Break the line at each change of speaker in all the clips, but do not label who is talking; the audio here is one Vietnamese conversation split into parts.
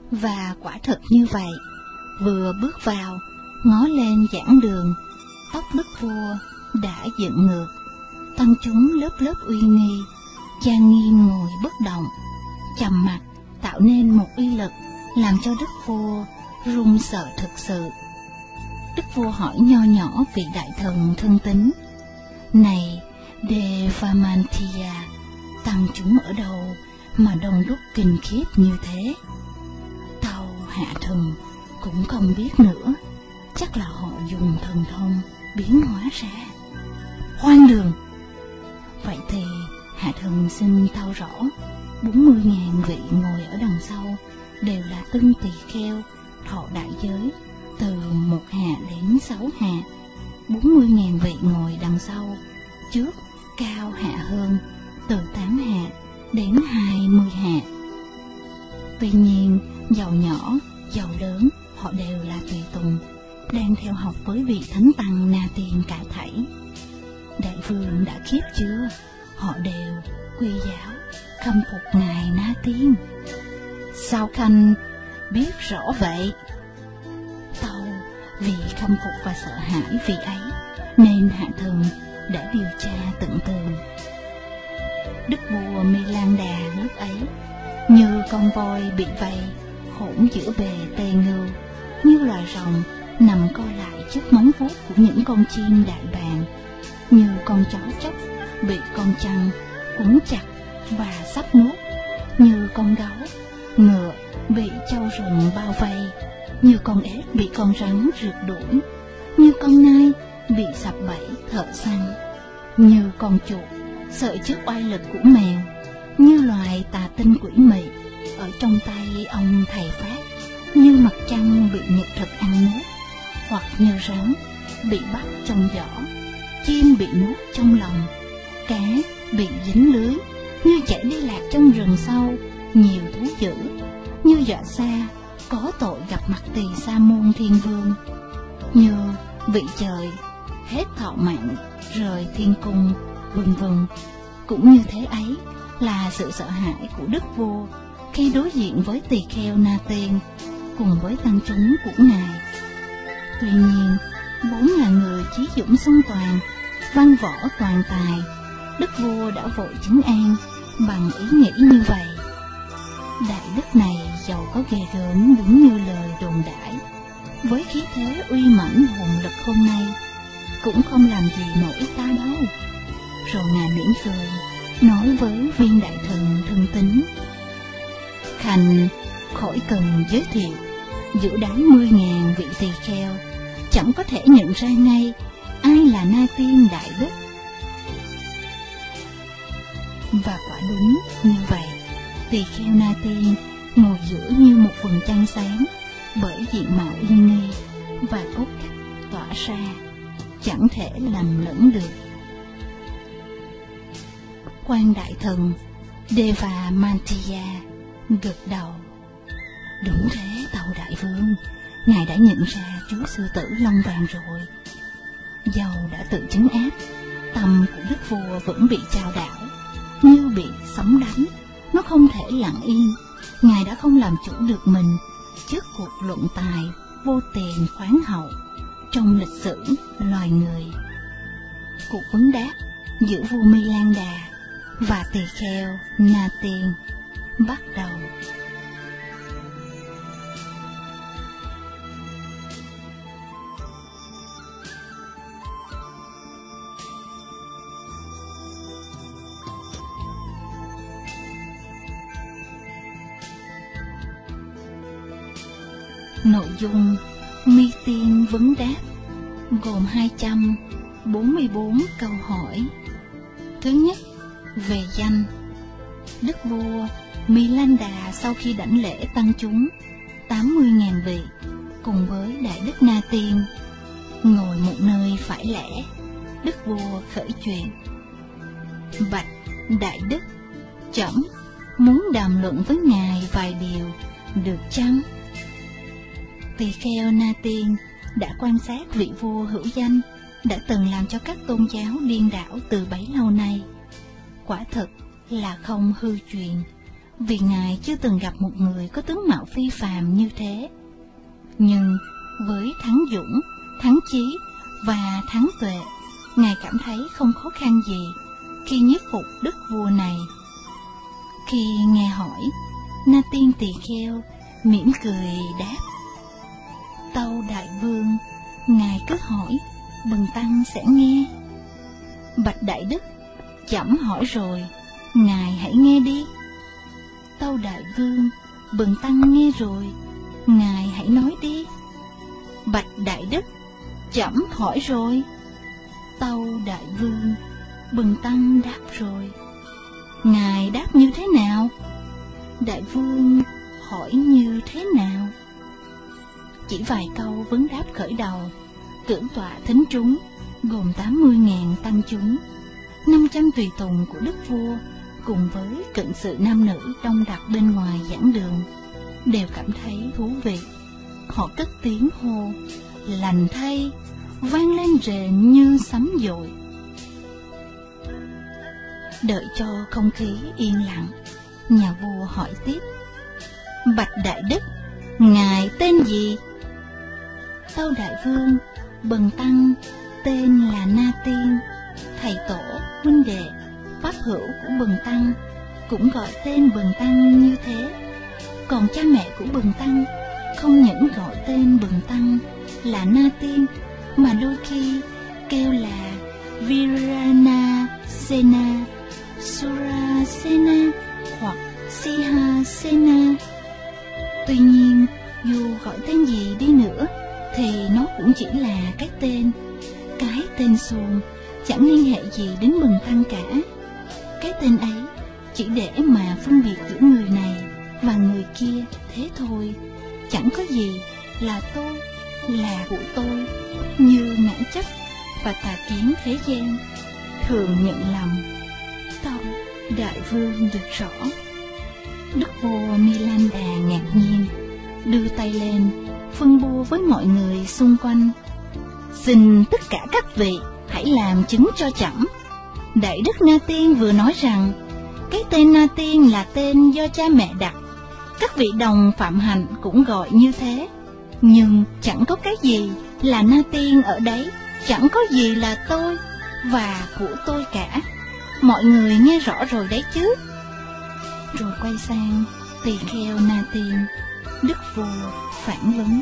Và quả thật như vậy, vừa bước vào, ngó lên giảng đường, tóc đức vua đã dựng ngược, tăng chúng lớp lớp uy nghi, trang nghiêm ngồi bất động, trầm mặc tạo nên một uy lực làm cho đức vua run sợ thực sự. Đức vua hỏi nho nhỏ vị đại thần thân tín: "Này Devamantiya, tăng chúng ở đâu mà đông đúc kinh khiếp như thế?" Tâu hạ thần cũng không biết nữa, chắc là họ dùng thần thông biến hóa ra. Hoang đường! Vậy thì hạ thần xin tâu rõ, 40.000 vị ngồi ở đằng sau đều là tân tỳ kheo thọ đại giới từ 1 hà đến 6 hà. 40.000 vị ngồi đằng sau, trước cao hạ hơn, từ 8 hà đến 20 hà. Tuy nhiên, giàu nhỏ, giàu lớn, họ đều là tùy tùng, đang theo học với vị thánh tăng Na Tiên cả thảy. Đại vương đã khiếp chưa? Họ đều quy giáo, khâm phục ngài Na Tiên. Sao Khanh biết rõ vậy? Tâu vì khâm phục và sợ hãi vị ấy, nên hạ thần đã điều tra tận tường. Đức vua Milan-đà lúc ấy như con voi bị vây hỗn giữa bề tê ngưu, như loài rồng nằm co lại trước móng vuốt của những con chim đại bàng, như con chó chóc bị con trăng quấn chặt và sắp nuốt, như con gấu, ngựa bị trâu rừng bao vây, như con ếch bị con rắn rượt đuổi, như con nai bị sập bẫy thợ săn, như con chuột sợ trước oai lực của mèo, như loài tà tinh quỷ mị ở trong tay ông thầy pháp, như mặt trăng bị nhật thực ăn nuốt, hoặc như rắn bị bắt trong giỏ, chim bị nuốt trong lòng, cá bị dính lưới, như chạy đi lạc trong rừng sâu, nhiều thú dữ, như dọa xa có tội gặp mặt Tỳ Sa Môn Thiên Vương, như vị trời hết thọ mạng rời thiên cung, vân vân. Cũng như thế ấy là sự sợ hãi của đức vua khi đối diện với tỳ kheo Na Tiên cùng với tăng chúng của ngài. Tuy nhiên, vốn là người chí dũng song toàn, văn võ toàn tài, đức vua đã vội trấn an bằng ý nghĩ như vậy. Đại đức này giàu có ghê gớm đúng như lời đồn đãi, với khí thế uy mãnh hùng lực hôm nay cũng không làm gì nổi ta đâu. Rồi ngài mỉm cười nói với viên đại thần thân tín: "Khanh khỏi cần giới thiệu, giữa đám 10.000 vị tỳ kheo chẳng có thể nhận ra ngay ai là Na Tiên đại đức." Và quả đúng như vậy, tỳ kheo Na Tiên ngồi giữa như một vầng trăng sáng, bởi diện mạo uy nghi và cốt cách tỏa ra, chẳng thể lầm lẫn được. Quan đại thần Devamantiya gật đầu: "Đúng thế, tâu đại vương, ngài đã nhận ra chú sư tử lông vàng rồi. Dầu đã tự trấn áp, tâm của đức vua vẫn bị chao đảo, như bị sóng đánh, nó không thể lặng yên. Ngài đã không làm chủ được mình trước cuộc luận tài vô tiền khoáng hậu trong lịch sử loài người." Cuộc vấn đáp giữa vua Milan-đà và tỳ kheo Na Tiên bắt đầu. Nội dung Mi Tiên vấn đáp gồm 244 câu hỏi. Thứ nhất, về danh. Đức vua Milan-đà sau khi đảnh lễ tăng chúng 80.000 vị cùng với đại đức Na Tiên ngồi một nơi phải lẽ, đức vua khởi chuyện: "Bạch đại đức, trẫm muốn đàm luận với ngài vài điều được chăng?" Tỳ kheo Na Tiên đã quan sát vị vua hữu danh đã từng làm cho các tôn giáo điên đảo từ bấy lâu nay. Quả thật là không hư truyền, vì Ngài chưa từng gặp một người có tướng mạo phi phàm như thế. Nhưng với thắng dũng, thắng chí và thắng tuệ, Ngài cảm thấy không khó khăn gì khi nhiếp phục đức vua này. Khi nghe hỏi, Na Tiên Tỳ Kheo mỉm cười đáp: Tâu đại vương, Ngài cứ hỏi, bần tăng sẽ nghe. Bạch đại đức, trẫm hỏi rồi, Ngài hãy nghe đi. Tâu đại vương, bần tăng nghe rồi, Ngài hãy nói đi. Bạch đại đức, trẫm hỏi rồi. Tâu đại vương, bần tăng đáp rồi, Ngài đáp như thế nào? Đại vương hỏi như thế nào? Chỉ vài câu vấn đáp khởi đầu, cưỡng tọa thính chúng gồm 80.000 tăng chúng, 500 tùy tùng của đức vua cùng với cận sự nam nữ đông đặc bên ngoài giảng đường đều cảm thấy thú vị. Họ cất tiếng hô lành thay, vang lên rền như sấm dội. Đợi cho không khí yên lặng, nhà vua hỏi tiếp: Bạch đại đức, Ngài tên gì? Tâu đại vương, bần tăng tên là Na Tiên. Thầy tổ, huynh đệ, pháp hữu của bần tăng cũng gọi tên bần tăng như thế. Còn cha mẹ của bần tăng không những gọi tên bần tăng là Na Tiên, mà đôi khi kêu là Viranasena, Surasena hoặc Sihasena. Tuy nhiên, dù gọi tên gì đi nữa thì nó cũng chỉ là cái tên. Cái tên xuồng chẳng liên hệ gì đến bần tăng cả. Cái tên ấy chỉ để mà phân biệt giữa người này và người kia thế thôi. Chẳng có gì là tôi, là của tôi, như ngã chấp và tà kiến thế gian thường nhận lầm. Tâu đại vương được rõ. Đức vua Milanda ngạc nhiên, đưa tay lên phân bua với mọi người xung quanh: Xin tất cả các vị hãy làm chứng cho trẫm. Đại đức Na Tiên vừa nói rằng cái tên Na Tiên là tên do cha mẹ đặt. Các vị đồng phạm hạnh cũng gọi như thế. Nhưng chẳng có cái gì là Na Tiên ở đấy, chẳng có gì là tôi và của tôi cả. Mọi người nghe rõ rồi đấy chứ? Rồi quay sang tỳ kheo Na Tiên, đức vua phản vấn: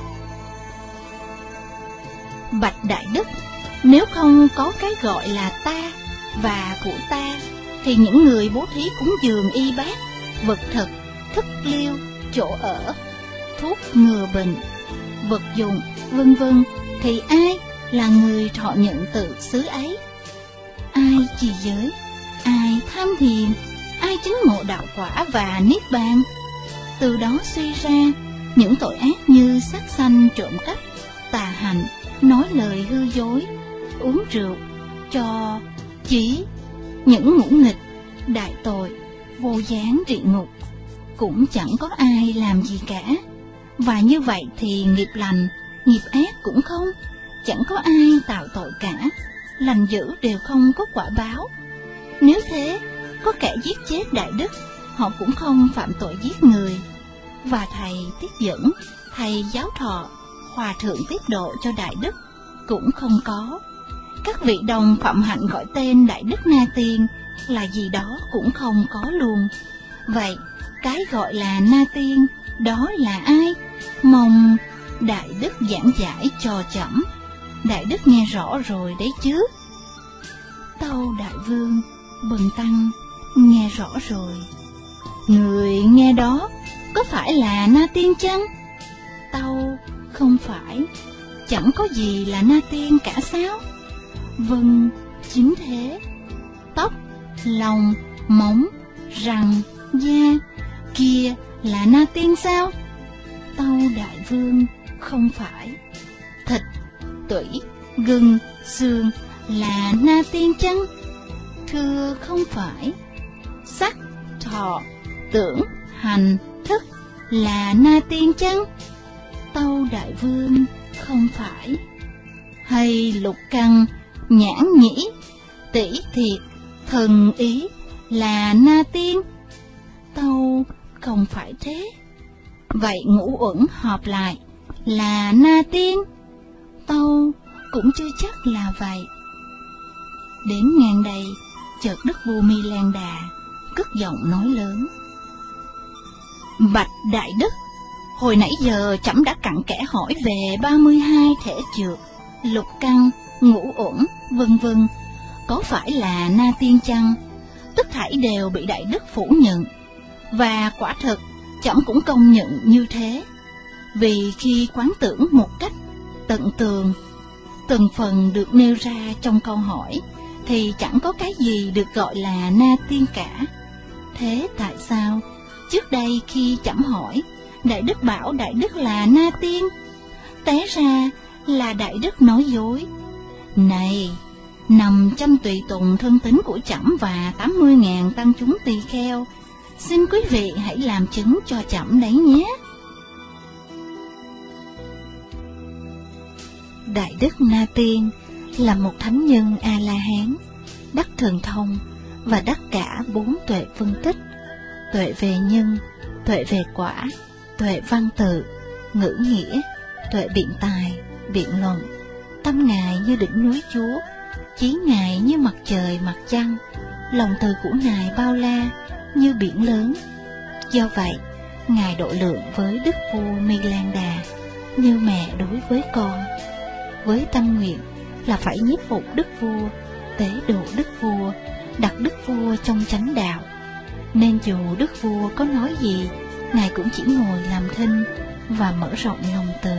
Bạch đại đức, nếu không có cái gọi là ta và của ta, thì những người bố thí cúng dường y bát, vật thực, thức liêu, chỗ ở, thuốc ngừa bệnh, vật dụng, vân vân, thì ai là người thọ nhận tự xứ ấy? Ai trì giới, ai tham thiền, ai chứng ngộ đạo quả và niết bàn? Từ đó suy ra những tội ác như sát sanh, trộm cắp, tà hạnh, nói lời hư dối, uống rượu, cho chỉ, những ngũ nghịch, đại tội, vô gián địa ngục, cũng chẳng có ai làm gì cả. Và như vậy thì nghiệp lành, nghiệp ác cũng không, chẳng có ai tạo tội cả, lành dữ đều không có quả báo. Nếu thế, có kẻ giết chết đại đức, họ cũng không phạm tội giết người. Và thầy tiết dẫn, thầy giáo thọ, hòa thượng tiết độ cho đại đức cũng không có. Các vị đồng phạm hạnh gọi tên đại đức Na Tiên là gì đó cũng không có luôn. Vậy cái gọi là Na Tiên đó là ai? Mong đại đức giảng giải cho trẫm. Đại đức nghe rõ rồi đấy chứ? Tâu đại vương, bần tăng nghe rõ rồi. Người nghe đó có phải là Na Tiên chăng? Tâu không phải, chẳng có gì là Na Tiên cả sao? Vâng, chính thế. Tóc, lòng, móng, răng, da kia là Na Tiên sao? Tâu đại vương, không phải. Thịt, tủy, gân, xương là Na Tiên chăng? Thưa không phải. Sắc, thọ, tưởng, hành, thức là Na Tiên chăng? Tâu đại vương, không phải. Hay lục căn, nhãn nhĩ, tỷ thiệt, thần ý là Na Tiên? Tâu không phải thế. Vậy Ngũ Uẩn họp lại là Na Tiên? Tâu cũng chưa chắc là vậy. Đến ngang đây, chợt đức vua Mi Lan Đà cất giọng nói lớn: Bạch đại đức, hồi nãy giờ trẫm đã cặn kẽ hỏi về 32 thể trược, lục căn, ngũ uẩn, vân vân, có phải là Na Tiên chăng? Tất thảy đều bị đại đức phủ nhận, và quả thực trẫm cũng công nhận như thế. Vì khi quán tưởng một cách tận tường từng phần được nêu ra trong câu hỏi, thì chẳng có cái gì được gọi là Na Tiên cả. Thế tại sao trước đây khi trẫm hỏi, đại đức bảo đại đức là Na Tiên? Té ra là đại đức nói dối. Này, 500 tùy tùng thân tín của trẫm và 80.000 tăng chúng tỳ kheo, xin quý vị hãy làm chứng cho trẫm đấy nhé. Đại đức Na Tiên là một thánh nhân A-la-hán, đắc thần thông và đắc cả 4 tuệ phân tích: tuệ về nhân, tuệ về quả, tuệ văn tự, ngữ nghĩa, tuệ biện tài, biện luận. Tâm Ngài như đỉnh núi Chúa, chí Ngài như mặt trời mặt trăng, lòng từ của Ngài bao la như biển lớn. Do vậy, Ngài độ lượng với đức vua Mi Lan Đà như mẹ đối với con, với tâm nguyện là phải nhiếp phục đức vua, tế độ đức vua, đặt đức vua trong chánh đạo. Nên dù đức vua có nói gì, Ngài cũng chỉ ngồi làm thinh và mở rộng lòng từ.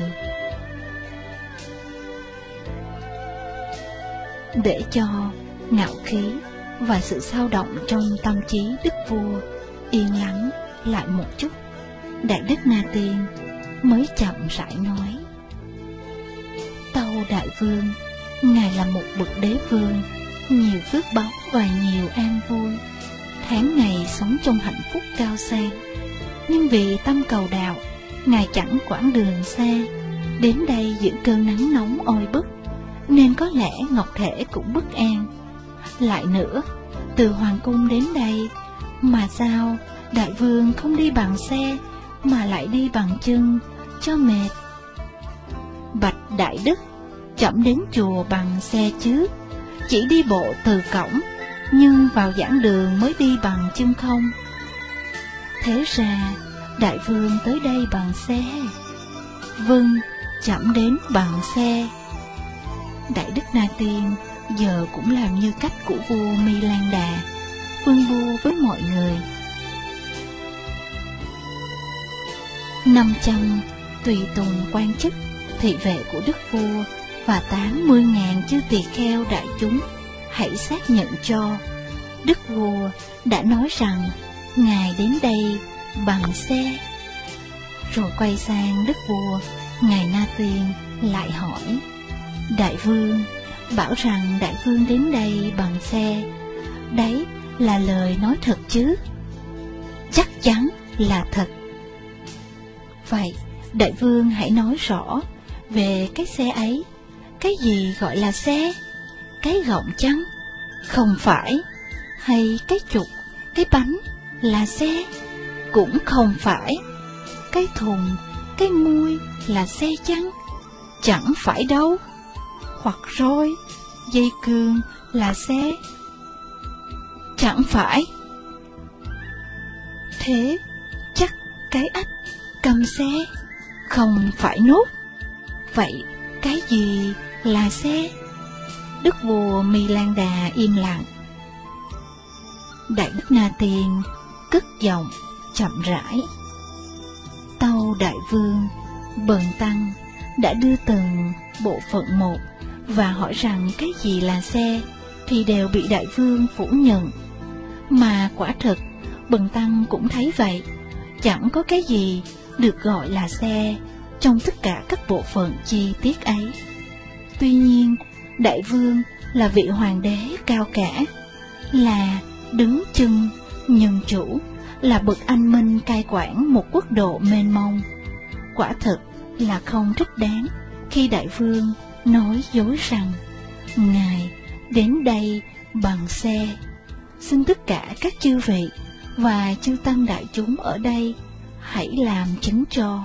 Để cho ngạo khí và sự xao động trong tâm trí đức vua yên lắng lại một chút, đại đức Na Tiên mới chậm rãi nói: Tâu đại vương, Ngài là một bậc đế vương, nhiều phước báu và nhiều an vui, tháng ngày sống trong hạnh phúc cao sang. Nhưng vì tâm cầu đạo, Ngài chẳng quãng đường xa, đến đây giữa cơn nắng nóng oi bức, nên có lẽ ngọc thể cũng bất an. Lại nữa, từ hoàng cung đến đây, mà sao đại vương không đi bằng xe, mà lại đi bằng chân, cho mệt? Bạch đại đức, trẫm đến chùa bằng xe chứ, chỉ đi bộ từ cổng, nhưng vào giảng đường mới đi bằng chân không. Thế ra đại vương tới đây bằng xe. Vâng, trẫm đến bằng xe. Đại đức Na Tiên giờ cũng làm như cách của vua Mi Lan Đà, phân bua với mọi người. 500 tùy tùng quan chức, thị vệ của đức vua và 80.000 chư tỳ kheo đại chúng hãy xác nhận cho đức vua đã nói rằng Ngài đến đây bằng xe. Rồi quay sang đức vua, ngài Na Tiên lại hỏi: Đại vương bảo rằng đại vương đến đây bằng xe, đấy là lời nói thật chứ? Chắc chắn là thật. Vậy đại vương hãy nói rõ về cái xe ấy. Cái gì gọi là xe? Cái gọng chăng? Không phải. Hay cái trục, cái bánh là xe? Cũng không phải. Cái thùng, cái mui là xe chăng? Chẳng phải đâu. Hoặc roi, dây cương là xe? Chẳng phải. Thế chắc cái ếch cầm xe không phải nốt. Vậy cái gì là xe? Đức vua Mi Lan Đà im lặng. Đại đức Na Tiên cất giọng chậm rãi: Tâu đại vương, bần tăng đã đưa từng bộ phận một và hỏi rằng cái gì là xe, thì đều bị đại vương phủ nhận. Mà quả thực bần tăng cũng thấy vậy, chẳng có cái gì được gọi là xe trong tất cả các bộ phận chi tiết ấy. Tuy nhiên, đại vương là vị hoàng đế cao cả, là đứng chân nhân chủ, là bậc anh minh cai quản một quốc độ mênh mông. Quả thực là không thích đáng khi đại vương nói dối rằng Ngài đến đây bằng xe. Xin tất cả các chư vị và chư tăng đại chúng ở đây hãy làm chứng cho.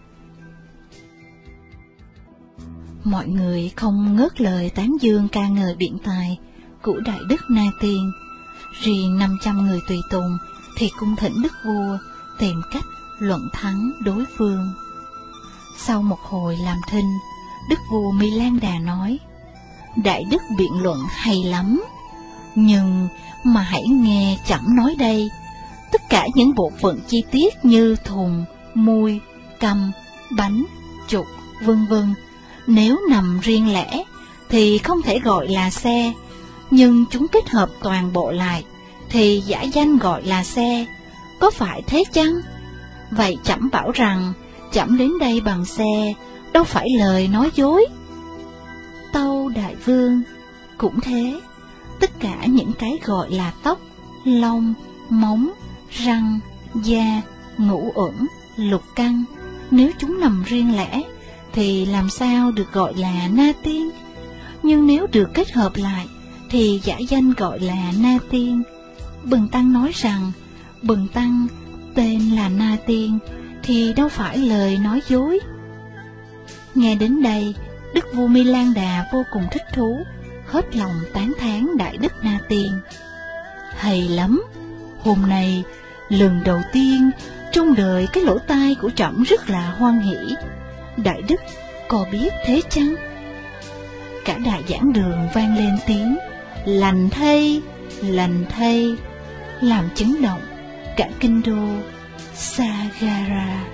Mọi người không ngớt lời tán dương ca ngợi biện tài của Đại Đức Na Tiên. Riêng 500 người tùy tùng thì cung thỉnh Đức Vua tìm cách luận thắng đối phương. Sau một hồi làm thinh, Đức Vua Mi Lan Đà nói: Đại Đức biện luận hay lắm, nhưng mà hãy nghe trẫm nói đây. Tất cả những bộ phận chi tiết như thùng, mui, cầm, bánh, trục, vân vân, nếu nằm riêng lẻ thì không thể gọi là xe, nhưng chúng kết hợp toàn bộ lại thì giả danh gọi là xe, có phải thế chăng? Vậy trẫm bảo rằng trẫm đến đây bằng xe, đâu phải lời nói dối. Tâu Đại Vương: Cũng thế, tất cả những cái gọi là tóc, lông, móng, răng, da, ngũ uẩn, lục căn, nếu chúng nằm riêng lẻ thì làm sao được gọi là Na Tiên? Nhưng nếu được kết hợp lại thì giả danh gọi là Na Tiên. Bần tăng nói rằng bần tăng tên là Na Tiên thì đâu phải lời nói dối. Nghe đến đây, Đức Vua Mi Lan Đà vô cùng thích thú, hết lòng tán thán Đại Đức Na Tiên. Hay lắm, hôm nay lần đầu tiên trong đời cái lỗ tai của trẫm rất là hoan hỷ. Đại Đức có biết thế chăng? Cả đại giảng đường vang lên tiếng lành thay, làm chấn động cả kinh đô Sagara.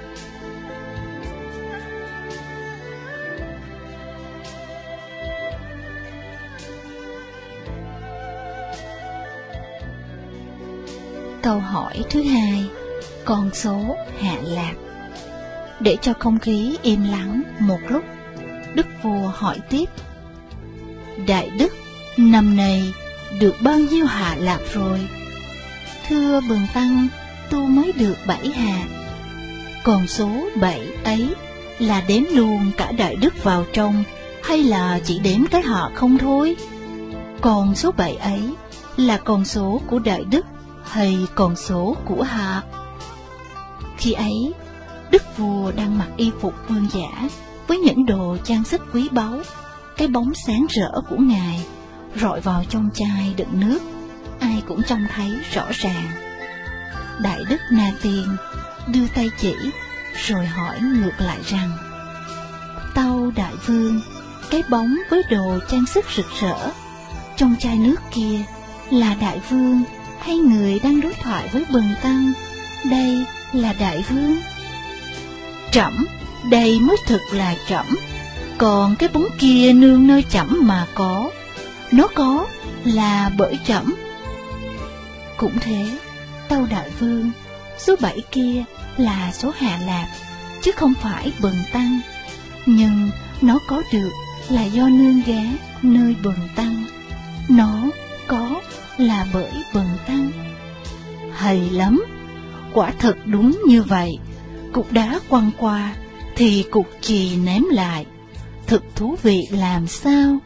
Câu hỏi thứ hai, con số Hạ Lạc. Để cho không khí im lắng một lúc, Đức Vua hỏi tiếp: Đại Đức, năm nay được bao nhiêu Hạ Lạc rồi? Thưa bần tăng, tu mới được 7 hạ. Còn số 7 ấy là đếm luôn cả Đại Đức vào trong, hay là chỉ đếm cái hạ không thôi? Còn số 7 ấy là con số của Đại Đức hay con số của hạ? Khi ấy, Đức Vua đang mặc y phục vương giả với những đồ trang sức quý báu. Cái bóng sáng rỡ của Ngài rọi vào trong chai đựng nước, ai cũng trông thấy rõ ràng. Đại Đức Na Tiên đưa tay chỉ, rồi hỏi ngược lại rằng: Tâu Đại Vương, cái bóng với đồ trang sức rực rỡ trong chai nước kia là Đại Vương hay người đang đối thoại với bần tăng? Đây là Đại Vương. Trẫm, đây mới thực là trẫm. Còn cái bóng kia nương nơi trẫm mà có, nó có là bởi trẫm. Cũng thế, tâu Đại Vương, số 7 kia là số Hạ Lạc, chứ không phải bần tăng. Nhưng nó có được là do nương ghé nơi bần tăng, nó có là bởi bần tăng. Hay lắm, quả thật đúng như vậy. Cục đá quăng qua thì cục chì ném lại, thật thú vị làm sao.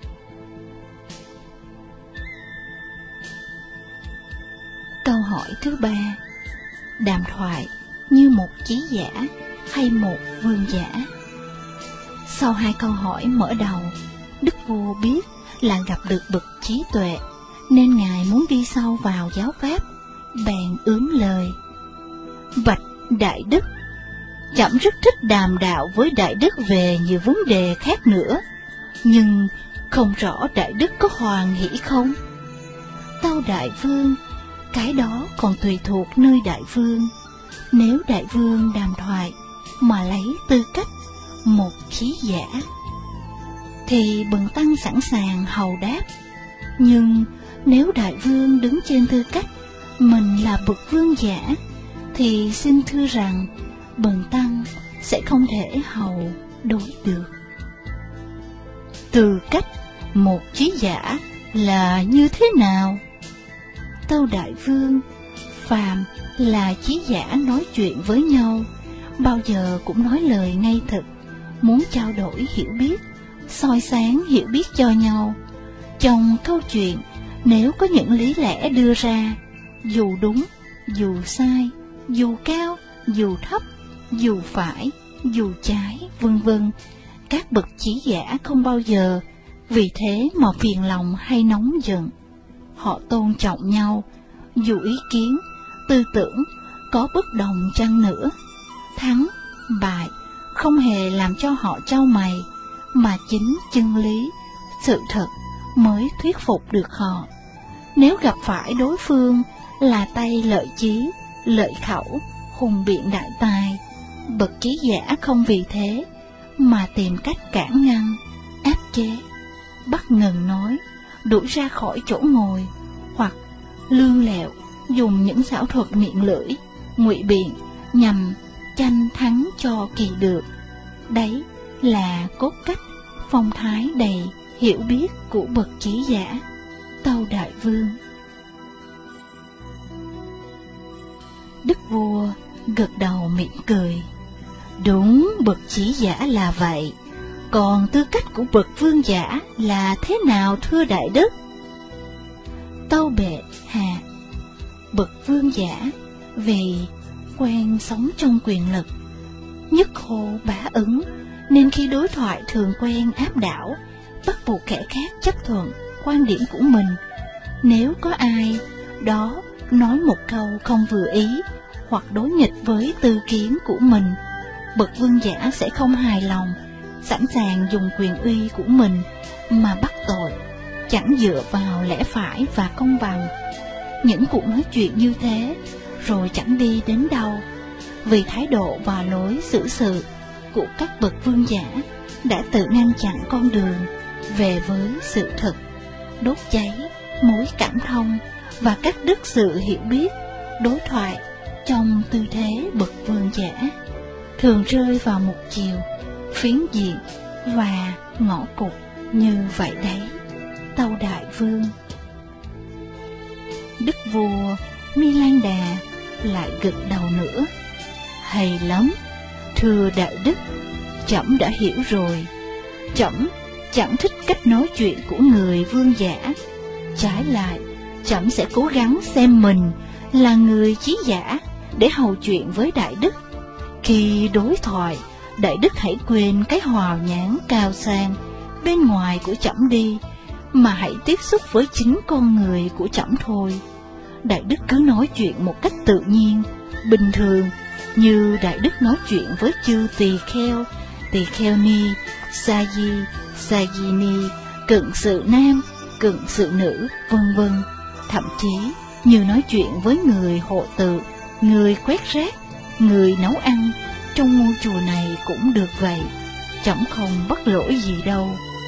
Câu hỏi thứ ba, đàm thoại như một trí giả hay một vương giả? Sau hai câu hỏi mở đầu, Đức Vua biết là gặp được bậc trí tuệ, nên Ngài muốn đi sâu vào giáo pháp, bèn ướm lời: Bạch Đại Đức, trẫm rất thích đàm đạo với Đại Đức về nhiều vấn đề khác nữa, nhưng không rõ Đại Đức có hoan hỷ không? Tâu Đại Vương, cái đó còn tùy thuộc nơi Đại Vương. Nếu Đại Vương đàm thoại mà lấy tư cách một trí giả thì bần tăng sẵn sàng hầu đáp. Nhưng nếu Đại Vương đứng trên tư cách mình là bậc vương giả thì xin thưa rằng bần tăng sẽ không thể hầu đối được. Tư cách một trí giả là như thế nào? Tâu Đại Vương, phàm là trí giả nói chuyện với nhau, bao giờ cũng nói lời ngay thật, muốn trao đổi hiểu biết, soi sáng hiểu biết cho nhau. Trong câu chuyện, nếu có những lý lẽ đưa ra, dù đúng, dù sai, dù cao, dù thấp, dù phải, dù trái, vân vân. Các bậc trí giả không bao giờ vì thế mà phiền lòng hay nóng giận. Họ tôn trọng nhau, dù ý kiến, tư tưởng có bất đồng chăng nữa. Thắng, bại không hề làm cho họ chau mày, mà chính chân lý, sự thật mới thuyết phục được họ. Nếu gặp phải đối phương là tay lợi chí, lợi khẩu, hùng biện đại tài, bậc trí giả không vì thế mà tìm cách cản ngăn, áp chế, bắt ngừng nói, đuổi ra khỏi chỗ ngồi, hoặc lương lẹo dùng những xảo thuật miệng lưỡi, ngụy biện nhằm tranh thắng cho kỳ được. Đấy là cốt cách, phong thái đầy hiểu biết của bậc trí giả. Tâu Đại Vương. Đức vua gật đầu mỉm cười. Đúng, bậc trí giả là vậy. Còn tư cách của bậc vương giả là thế nào thưa đại đức? Tâu bệ hạ, bậc vương giả vì quen sống trong quyền lực, nhất hồ bá ứng, nên khi đối thoại thường quen áp đảo, bắt buộc kẻ khác chấp thuận quan điểm của mình. Nếu có ai đó nói một câu không vừa ý hoặc đối nghịch với tư kiến của mình, bậc vương giả sẽ không hài lòng, sẵn sàng dùng quyền uy của mình mà bắt tội, chẳng dựa vào lẽ phải và công bằng. Những cuộc nói chuyện như thế rồi chẳng đi đến đâu, vì thái độ và lối xử sự của các bậc vương giả đã tự ngăn chặn con đường về với sự thật, đốt cháy mối cảm thông và cắt đứt sự hiểu biết, đối thoại trong tư thế bậc vương giả thường rơi vào một chiều, phiến diện và ngõ cụt như vậy đấy. Tâu Đại Vương. Đức vua Mi Lan Đà lại gật đầu nữa. Hay lắm, thưa đại đức, trẫm đã hiểu rồi. Trẫm chẳng thích cách nói chuyện của người vương giả. Trái lại, trẫm sẽ cố gắng xem mình là người trí giả để hầu chuyện với đại đức. Khi đối thoại, đại đức hãy quên cái hào nhoáng cao sang bên ngoài của trẫm đi, mà hãy tiếp xúc với chính con người của trẫm thôi. Đại đức cứ nói chuyện một cách tự nhiên, bình thường, như đại đức nói chuyện với chư tỳ kheo ni, sa di, sa di ni, cận sự nam, cận sự nữ, vân vân. Thậm chí như nói chuyện với người hộ tự, người quét rác, người nấu ăn trong ngôi chùa này cũng được vậy. Trẫm không bắt lỗi gì đâu.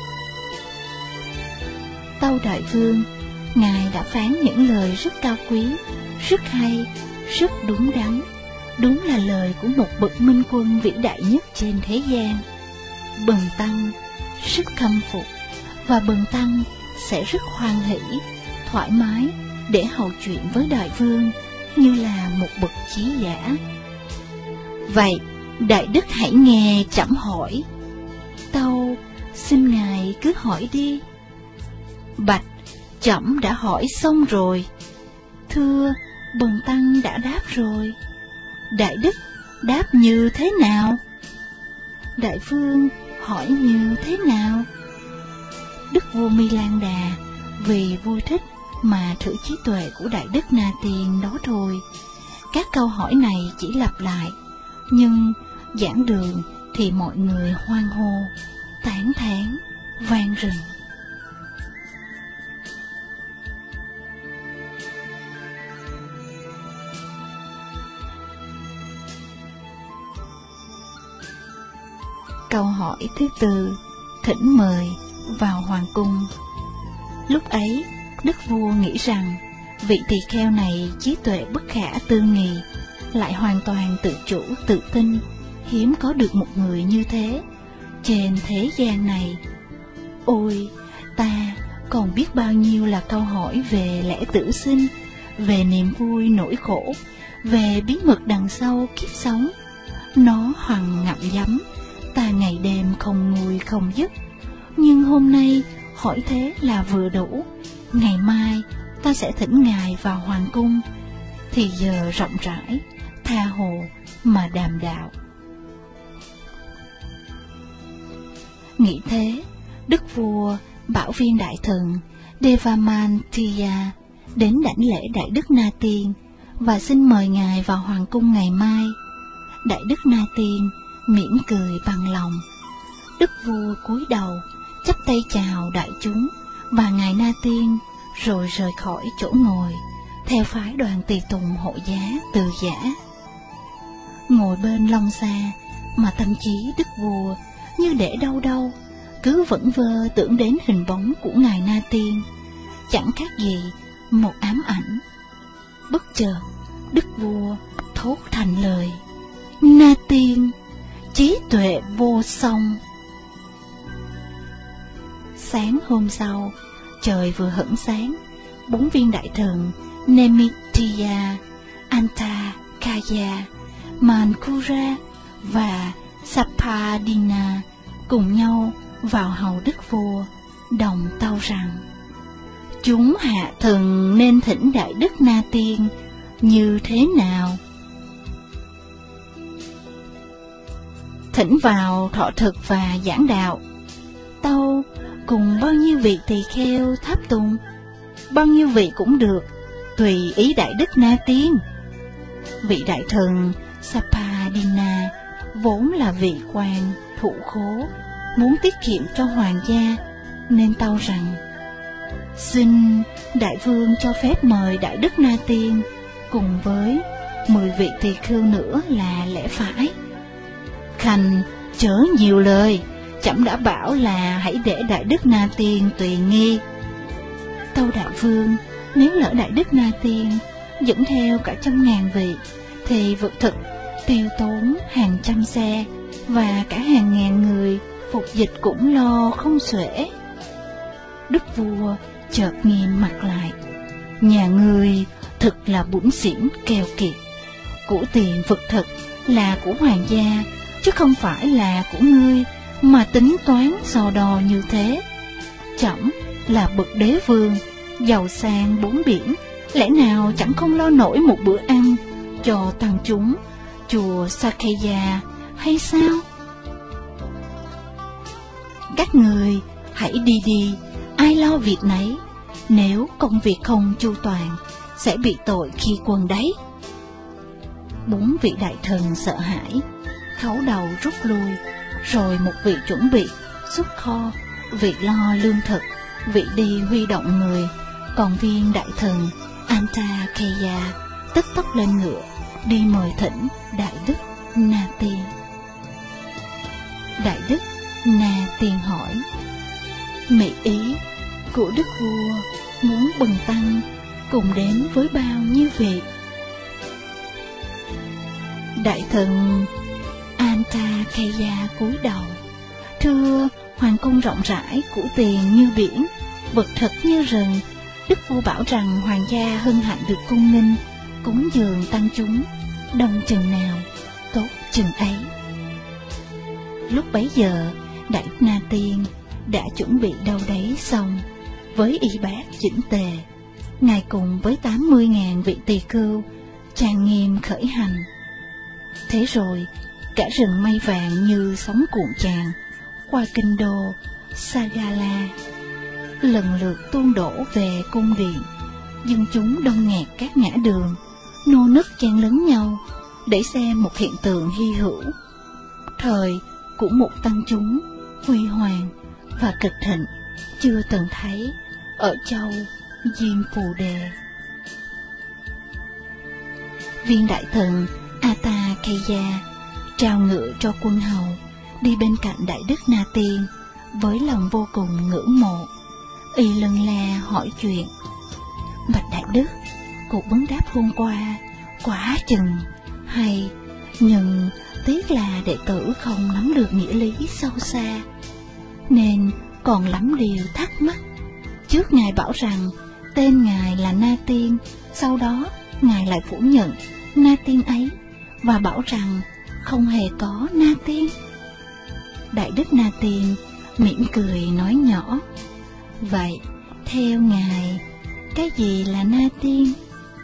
Tâu Đại Vương, ngài đã phán những lời rất cao quý, rất hay, rất đúng đắn. Đúng là lời của một bậc minh quân vĩ đại nhất trên thế gian. Bần tăng rất khâm phục, và bần tăng sẽ rất hoan hỷ, thoải mái để hầu chuyện với đại vương như là một bậc trí giả. Vậy đại đức hãy nghe trẫm hỏi. Tâu, xin ngài cứ hỏi đi. Bạch, trẫm đã hỏi xong rồi. Thưa, bần tăng đã đáp rồi. Đại đức đáp như thế nào? Đại vương hỏi như thế nào? Đức vua Mi Lan Đà vì vui thích mà thử trí tuệ của đại đức Na Tiên đó thôi. Các câu hỏi này chỉ lặp lại, nhưng giảng đường thì mọi người hoan hô, tán thán, vang rừng. Câu hỏi thứ tư, thỉnh mời vào hoàng cung. Lúc ấy, đức vua nghĩ rằng vị tỳ kheo này trí tuệ bất khả tư nghị, lại hoàn toàn tự chủ tự tin, hiếm có được một người như thế trên thế gian này. Ôi, ta còn biết bao nhiêu là câu hỏi về lẽ tử sinh, về niềm vui nỗi khổ, về bí mật đằng sau kiếp sống. Nó hằng ngậm nhấm ta ngày đêm không nguôi không dứt. Nhưng hôm nay hỏi thế là vừa đủ. Ngày mai ta sẽ thỉnh ngài vào hoàng cung. thì giờ rộng rãi, tha hồ mà đàm đạo. Nghĩ thế, đức vua bảo viên đại thần Devamantya đến đảnh lễ Đại Đức Na Tiên và xin mời ngài vào hoàng cung ngày mai. Đại Đức Na Tiên mỉm cười bằng lòng. Đức vua cúi đầu chắp tay chào đại chúng và ngài Na Tiên, rồi rời khỏi chỗ ngồi theo phái đoàn tùy tùng hộ giá Từ Giả. Ngồi bên long xa mà tâm trí đức vua như để đâu đâu cứ vẩn vơ tưởng đến hình bóng của ngài Na Tiên, chẳng khác gì một ám ảnh. Bất chợt đức vua thốt thành lời: Na Tiên, trí tuệ vô song. Sáng hôm sau, trời vừa hửng sáng, 4 viên đại thần Nemittya, Antakya, Mankura và Sapadina cùng nhau vào hầu đức vua, đồng tâu rằng: chúng hạ thần nên thỉnh Đại Đức Na Tiên như thế nào? Thỉnh vào thọ thực và giảng đạo. Tâu cùng bao nhiêu vị tỳ kheo tháp tùng? Bao nhiêu vị cũng được, tùy ý Đại Đức Na Tiên. Vị đại thần Sapadina vốn là vị quan thụ khố, muốn tiết kiệm cho hoàng gia, nên tâu rằng: xin đại vương cho phép mời Đại Đức Na Tiên cùng với 10 vị tỳ khưu nữa là lẽ phải. Khanh chớ nhiều lời, trẫm đã bảo là hãy để Đại Đức Na Tiên tùy nghi. Tâu đại vương, nếu lỡ Đại Đức Na Tiên dẫn theo cả 100.000 vị thì vực thực tiêu tốn hàng trăm xe và cả hàng ngàn người phục dịch cũng lo không xuể. Đức vua chợt nghiêm mặt lại: nhà ngươi thực là bủn xỉn keo kiệt. Của tiền vực thực là của hoàng gia, chứ không phải là của ngươi mà tính toán so đo như thế. Trẫm là bậc đế vương, giàu sang 4 biển, lẽ nào chẳng không lo nổi một bữa ăn cho tăng chúng chùa Sakya hay sao? Các người hãy đi đi, ai lo việc nấy. Nếu công việc không chu toàn, sẽ bị tội khi quân đấy. 4 vị đại thần sợ hãi, khấu đầu rút lui. Rồi một vị chuẩn bị xuất kho, vị lo lương thực, vị đi huy động người, còn viên đại thần Antakya tức tốc lên ngựa đi mời thỉnh Đại Đức Na Tiên. Đại Đức Na Tiên hỏi: mỹ ý của đức vua muốn bần tăng cùng đến với bao nhiêu vị? Đại thần Antakya cúi đầu: thưa, hoàng cung rộng rãi, của tiền như biển, vật thực như rừng. Đức vua bảo rằng hoàng gia hân hạnh được cung nghinh, cúng dường tăng chúng, đông chừng nào tốt chừng ấy. Lúc bấy giờ, Đại Đức Na Tiên đã chuẩn bị đâu đấy xong, với y bát chỉnh tề. Ngài cùng với 80.000 vị tỳ khưu trang nghiêm khởi hành. Thế rồi, cả rừng mây vàng như sóng cuộn tràn qua kinh đô Sagala, lần lượt tuôn đổ về cung điện. Dân chúng đông nghẹt các ngã đường, nô nức chen lấn nhau để xem một hiện tượng hy hữu, thời của một tăng chúng huy hoàng và cực thịnh chưa từng thấy ở châu Diêm Phù Đề. Viên đại thần Antakya trao ngựa cho quân hầu, đi bên cạnh Đại Đức Na Tiên với lòng vô cùng ngưỡng mộ. Y lân la hỏi chuyện: bạch Đại Đức, cuộc vấn đáp hôm qua quá chừng hay, nhưng tiếc là đệ tử không nắm được nghĩa lý sâu xa, nên còn lắm điều thắc mắc. Trước ngài bảo rằng tên ngài là Na Tiên, sau đó ngài lại phủ nhận Na Tiên ấy và bảo rằng không hề có Na Tiên. Đại Đức Na Tiên mỉm cười nói nhỏ: vậy theo ngài, cái gì là Na Tiên?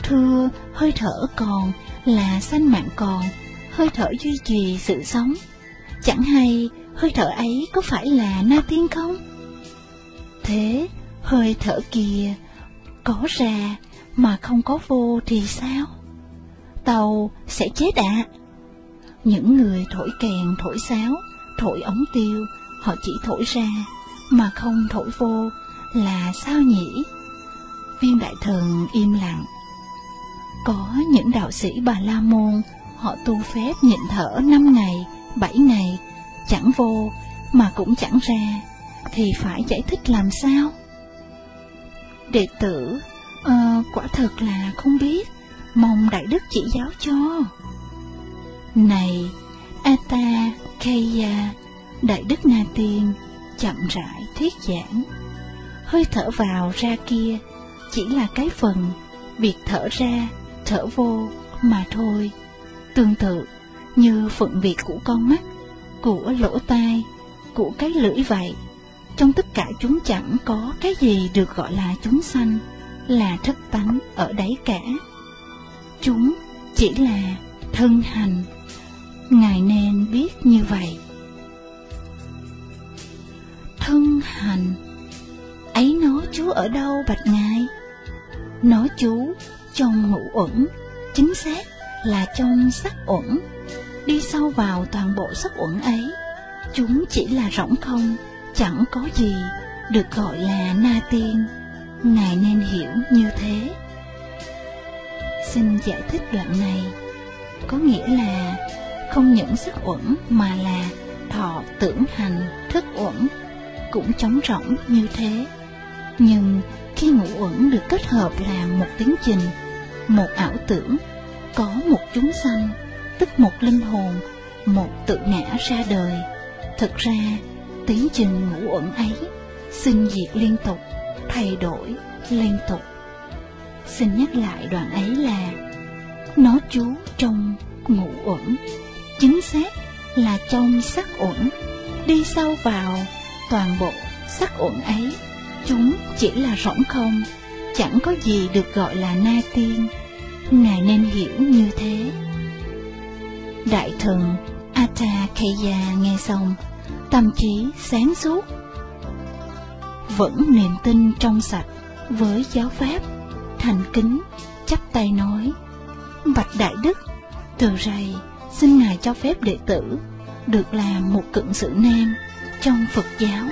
Thưa, hơi thở còn là sanh mạng còn, hơi thở duy trì sự sống. Chẳng hay hơi thở ấy có phải là Na Tiên không? Thế hơi thở kia có ra mà không có vô thì sao? Tàu sẽ chết ạ. Những người thổi kèn, thổi sáo, thổi ống tiêu, họ chỉ thổi ra mà không thổi vô là sao nhỉ? Viên đại thần im lặng. Có những đạo sĩ Bà La Môn, họ tu phép nhịn thở 5 ngày, 7 ngày, chẳng vô mà cũng chẳng ra, thì phải giải thích làm sao? Đệ tử, quả thật là không biết, mong Đại Đức chỉ giáo cho. Này, Atakaya, Đại Đức Na Tiên chậm rãi thuyết giảng. Hơi thở vào ra kia chỉ là cái phần, việc thở ra, thở vô mà thôi. Tương tự như phận việc của con mắt, của lỗ tai, của cái lưỡi vậy. Trong tất cả chúng chẳng có cái gì được gọi là chúng sanh, là thất tánh ở đấy cả. Chúng chỉ là thân hành. Ngài nên biết như vậy. Thân hành ấy nó trú ở đâu bạch Ngài? Nó trú trong ngũ uẩn, chính xác là trong sắc uẩn. Đi sâu vào toàn bộ sắc uẩn ấy, chúng chỉ là rỗng không, chẳng có gì được gọi là Na Tiên. Ngài nên hiểu như thế. Xin giải thích đoạn này. Có nghĩa là không những sắc uẩn mà là thọ, tưởng, hành, thức uẩn cũng trống rỗng như thế. Nhưng khi ngũ uẩn được kết hợp làm một tiến trình, một ảo tưởng, có một chúng sanh, tức một linh hồn, một tự ngã ra đời. Thực ra tiến trình ngũ uẩn ấy sinh diệt liên tục, thay đổi liên tục. Xin nhắc lại đoạn ấy là nó trú trong ngũ uẩn, chính xác là trong sắc uẩn. Đi sâu vào toàn bộ sắc uẩn ấy, chúng chỉ là rỗng không, chẳng có gì được gọi là Na Tiên. Ngài nên hiểu như thế. Đại thần Atakaya nghe xong, tâm trí sáng suốt, vẫn niềm tin trong sạch với giáo pháp, thành kính chắp tay nói: bạch Đại Đức, từ rày xin Ngài cho phép đệ tử được làm một cận sự nam trong Phật giáo.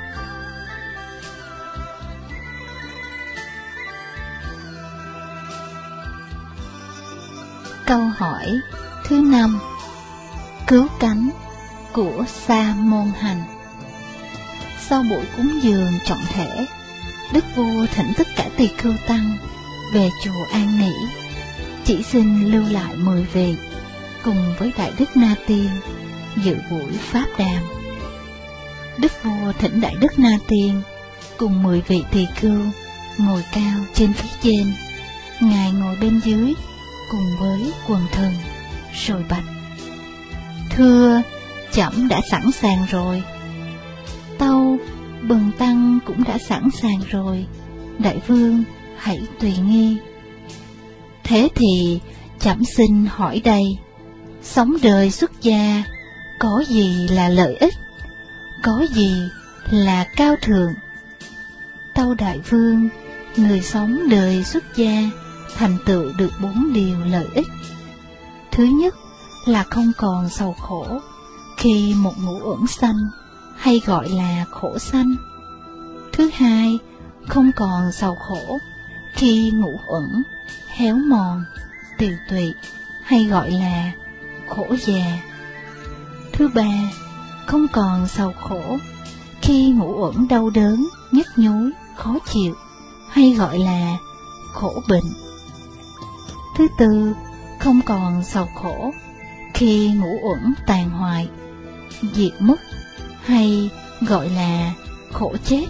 Câu hỏi thứ 5: cứu cánh của Sa Môn Hành. Sau buổi cúng dường trọng thể, Đức Vua thỉnh tất cả tỳ khưu tăng về chùa an nghỉ, chỉ xin lưu lại 10 vị cùng với Đại Đức Na Tiên dự buổi pháp đàm. Đức Vua thỉnh Đại Đức Na Tiên cùng 10 vị tỳ khưu ngồi cao trên phía trên, Ngài ngồi bên dưới cùng với quần thần, rồi bạch: thưa, trẫm đã sẵn sàng rồi. Tâu, bần tăng cũng đã sẵn sàng rồi, đại vương hãy tùy nghi. Thế thì trẫm xin hỏi đây, sống đời xuất gia có gì là lợi ích, có gì là cao thượng? Tâu đại vương, người sống đời xuất gia thành tựu được 4 điều lợi ích. Thứ nhất là không còn sầu khổ khi một ngũ uẩn sanh, hay gọi là khổ sanh. Thứ hai, không còn sầu khổ khi ngũ uẩn héo mòn, tiều tụy, hay gọi là khổ già. Thứ ba, không còn sầu khổ khi ngũ uẩn đau đớn, nhức nhối, khó chịu, hay gọi là khổ bệnh. Thứ tư, không còn sầu khổ khi ngũ uẩn tàn hoại, diệt mất, hay gọi là khổ chết.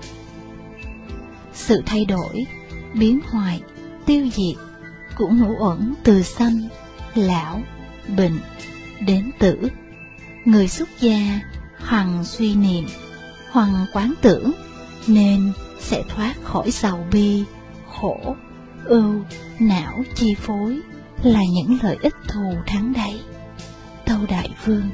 Sự thay đổi, biến hoại, tiêu diệt của ngũ uẩn từ sanh, lão, bệnh đến tử, người xuất gia hằng suy niệm, hằng quán tưởng, nên sẽ thoát khỏi sầu bi, khổ, ưu, não chi phối là những lợi ích thù thắng đấy, Tâu Đại Vương.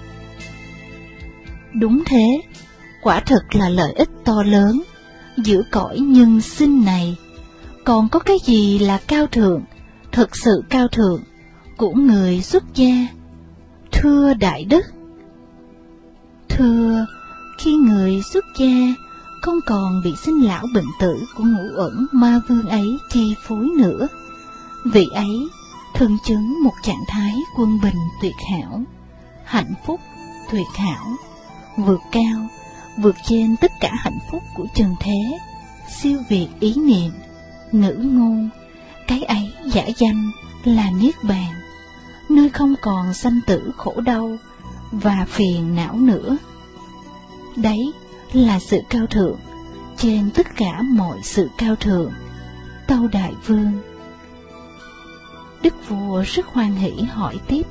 Đúng thế, quả thực là lợi ích to lớn. Giữa cõi nhân sinh này, còn có cái gì là cao thượng, thực sự cao thượng của người xuất gia? Thưa Đại Đức, thưa, khi người xuất gia không còn bị sinh lão bệnh tử của ngũ uẩn ma vương ấy chi phối nữa, vị ấy thường chứng một trạng thái quân bình tuyệt hảo, hạnh phúc tuyệt hảo, vượt cao, vượt trên tất cả hạnh phúc của trần thế, siêu việt ý niệm, ngữ ngôn. Cái ấy giả danh là niết bàn, nơi không còn sanh tử khổ đau và phiền não nữa. Đấy là sự cao thượng trên tất cả mọi sự cao thượng, Tâu Đại Vương. Đức vua rất hoan hỷ hỏi tiếp: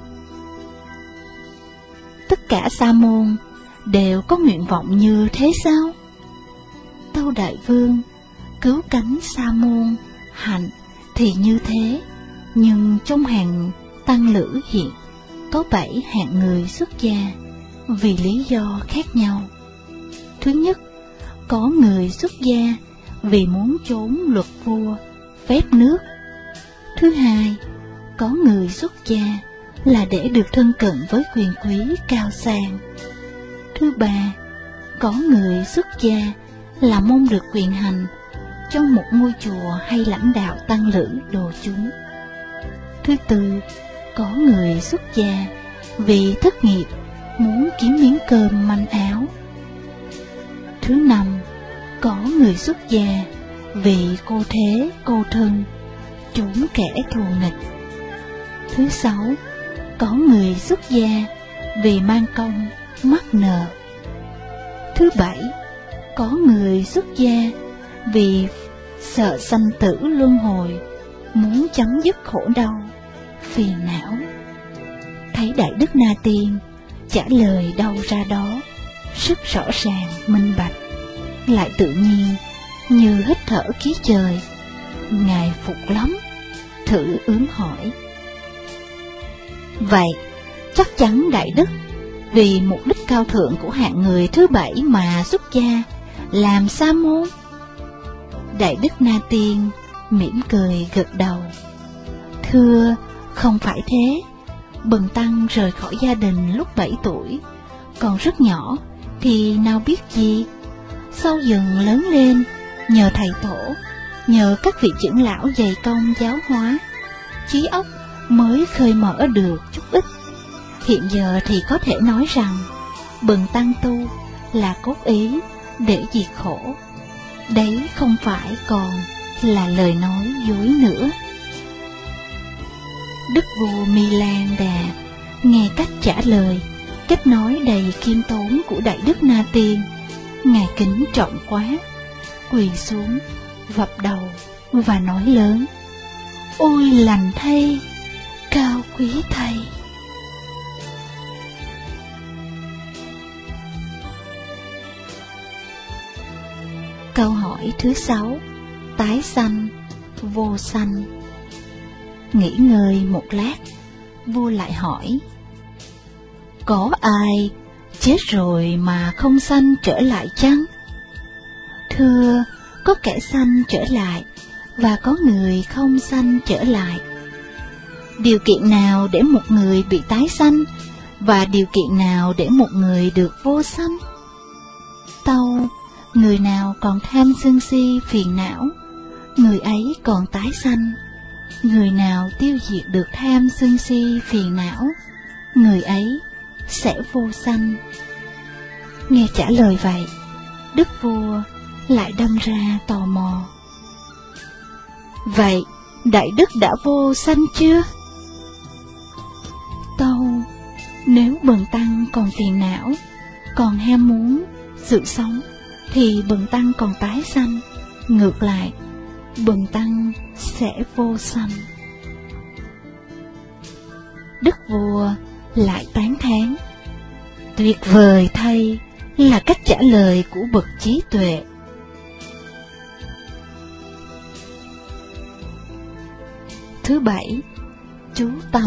tất cả sa môn đều có nguyện vọng như thế sao? Tâu Đại Vương, cứu cánh sa môn hạnh thì như thế, nhưng trong hàng tăng lữ hiện có 7 hạng người xuất gia vì lý do khác nhau. Thứ nhất, có người xuất gia vì muốn trốn luật vua, phép nước. Thứ hai, có người xuất gia là để được thân cận với quyền quý cao sang. Thứ ba, có người xuất gia là mong được quyền hành trong một ngôi chùa hay lãnh đạo tăng lữ đồ chúng. Thứ tư, có người xuất gia vì thất nghiệp, muốn kiếm miếng cơm manh áo. Thứ năm, có người xuất gia vì cô thế, cô thân, trốn kẻ thù nghịch. Thứ sáu, có người xuất gia vì mang công, mắc nợ. Thứ bảy, có người xuất gia vì sợ sanh tử luân hồi, muốn chấm dứt khổ đau, phiền não. Thấy Đại Đức Na Tiên trả lời đâu ra đó, rất rõ ràng, minh bạch, lại tự nhiên như hít thở khí trời. Ngài phục lắm, thử ướm hỏi: vậy chắc chắn Đại Đức vì mục đích cao thượng của hạng người thứ bảy mà xuất gia làm sa môn? Đại Đức Na Tiên mỉm cười gật đầu: thưa, không phải thế. Bần tăng rời khỏi gia đình lúc 7 tuổi, còn rất nhỏ thì nào biết gì. Sau dần lớn lên, nhờ thầy tổ, nhờ các vị trưởng lão dày công giáo hóa, trí óc mới khơi mở được chút ít. Hiện giờ thì có thể nói rằng bần tăng tu là cốt ý để diệt khổ. Đấy không phải còn là lời nói dối nữa. Đức vua Mi Lan Đà nghe cách trả lời, cách nói đầy khiêm tốn của Đại Đức Na Tiên, ngài kính trọng quá, quỳ xuống vập đầu và nói lớn: ôi lành thay, cao quý thay. Câu hỏi thứ 6: tái sanh, vô sanh. Nghỉ ngơi một lát, vua lại hỏi: có ai chết rồi mà không sanh trở lại chăng? Thưa, có kẻ sanh trở lại và có người không sanh trở lại. Điều kiện nào để một người bị tái sanh và điều kiện nào để một người được vô sanh? Tâu, người nào còn tham sân si phiền não, người ấy còn tái sanh. Người nào tiêu diệt được tham sân si phiền não, người ấy sẽ vô sanh. Nghe trả lời vậy, đức vua lại đâm ra tò mò: vậy Đại Đức đã vô sanh chưa? Tâu, nếu bần tăng còn phiền não, còn ham muốn sự sống, thì bần tăng còn tái sanh. Ngược lại, bần tăng sẽ vô sanh. Đức vua lại tán thán: tuyệt vời thay là cách trả lời của bậc trí tuệ. Thứ 7. Chú tâm.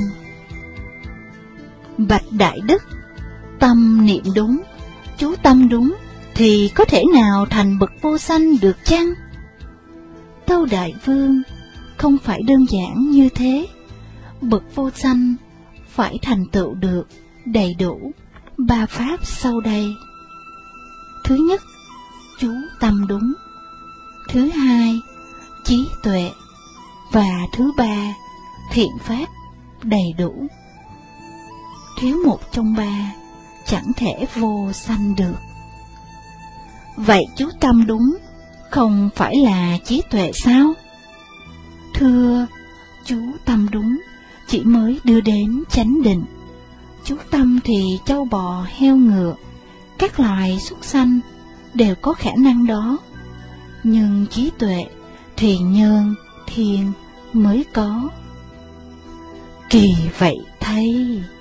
Bạch Đại Đức, tâm niệm đúng, chú tâm đúng, thì có thể nào thành bậc vô sanh được chăng? Tâu Đại Vương, không phải đơn giản như thế. Bậc vô sanh phải thành tựu được đầy đủ 3 pháp sau đây. Thứ nhất, chú tâm đúng. Thứ hai, trí tuệ. Và thứ 3, thiện pháp đầy đủ. Thiếu một trong 3, chẳng thể vô sanh được. Vậy chú tâm đúng không phải là trí tuệ sao? Thưa, chú tâm đúng chỉ mới đưa đến chánh định. Chú tâm thì trâu bò, heo ngựa, các loài súc sanh đều có khả năng đó. Nhưng trí tuệ thì nhân, thiên mới có. Kỳ vậy thay!